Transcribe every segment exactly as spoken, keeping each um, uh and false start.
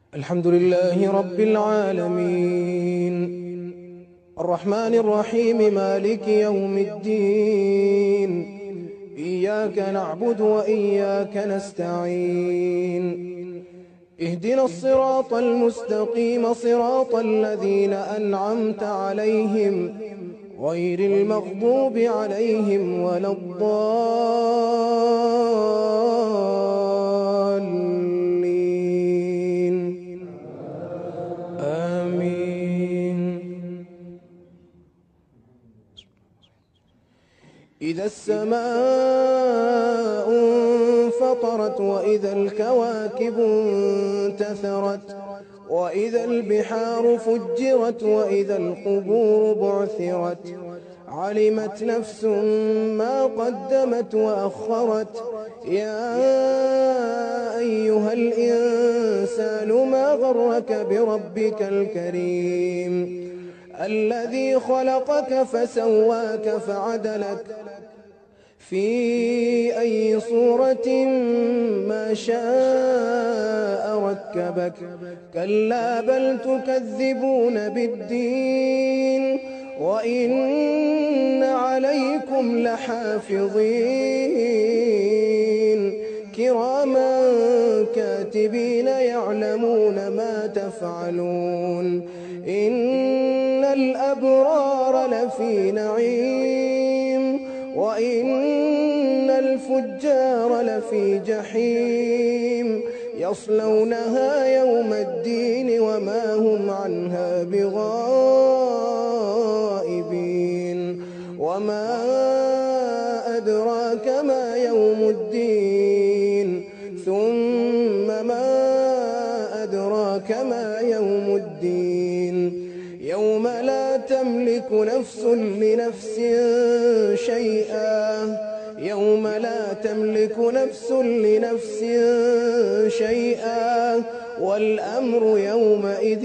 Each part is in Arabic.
الحمد لله رب العالمين الرحمن الرحيم مالك يوم الدين إياك نعبد وإياك نستعين اهدنا الصراط المستقيم صراط الذين أنعمت عليهم غير المغضوب عليهم ولا الضالين آمين. إذا السماء انفطرت وإذا الكواكب انتثرت وإذا البحار فجرت وإذا القبور بعثرت علمت نفس ما قدمت وأخرت يا أيها الإنسان ما غرك بربك الكريم الذي خلقك فسواك فعدلك في أي صورة ما شاء ركبك كلا بل تكذبون بالدين وإن عليكم لحافظين كراما كاتبين يعلمون ما تفعلون إن الأبرار لفي نعيم وإن الفجار لفي جحيم يصلونها يوم الدين وما هم عنها بغائبين وما أدراك ما يوم الدين ثم ما أدراك ما يوم الدين يوم لا تملك نفس لنفس شيئا يوم لا تملك نفس لنفس شيئا والأمر يومئذ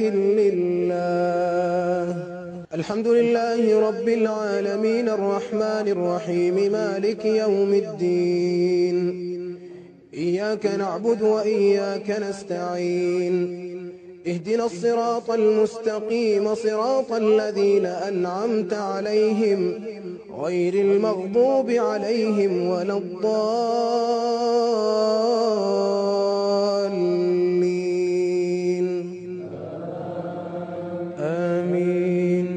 لله. الحمد لله رب العالمين الرحمن الرحيم مالك يوم الدين إياك نعبد وإياك نستعين اهدنا الصراط المستقيم صراط الذين أنعمت عليهم غير المغضوب عليهم ولا الضالين آمين.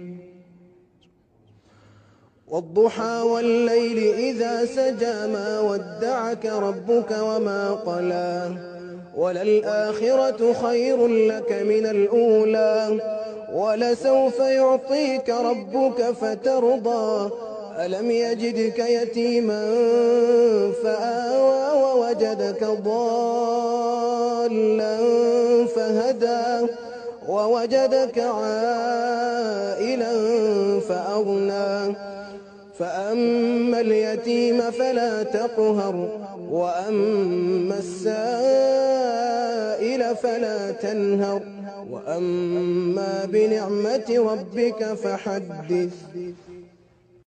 والضحى والليل إذا سجى ما ودعك ربك وما قلى وللآخرة خير لك من الأولى ولسوف يعطيك ربك فترضى ألم يجدك يتيما فآوى ووجدك ضالا فهدى ووجدك عائلا فأغنى فأما اليتيم فلا تقهر وأما السائل فلا تنهر وأما بنعمة ربك فحدث.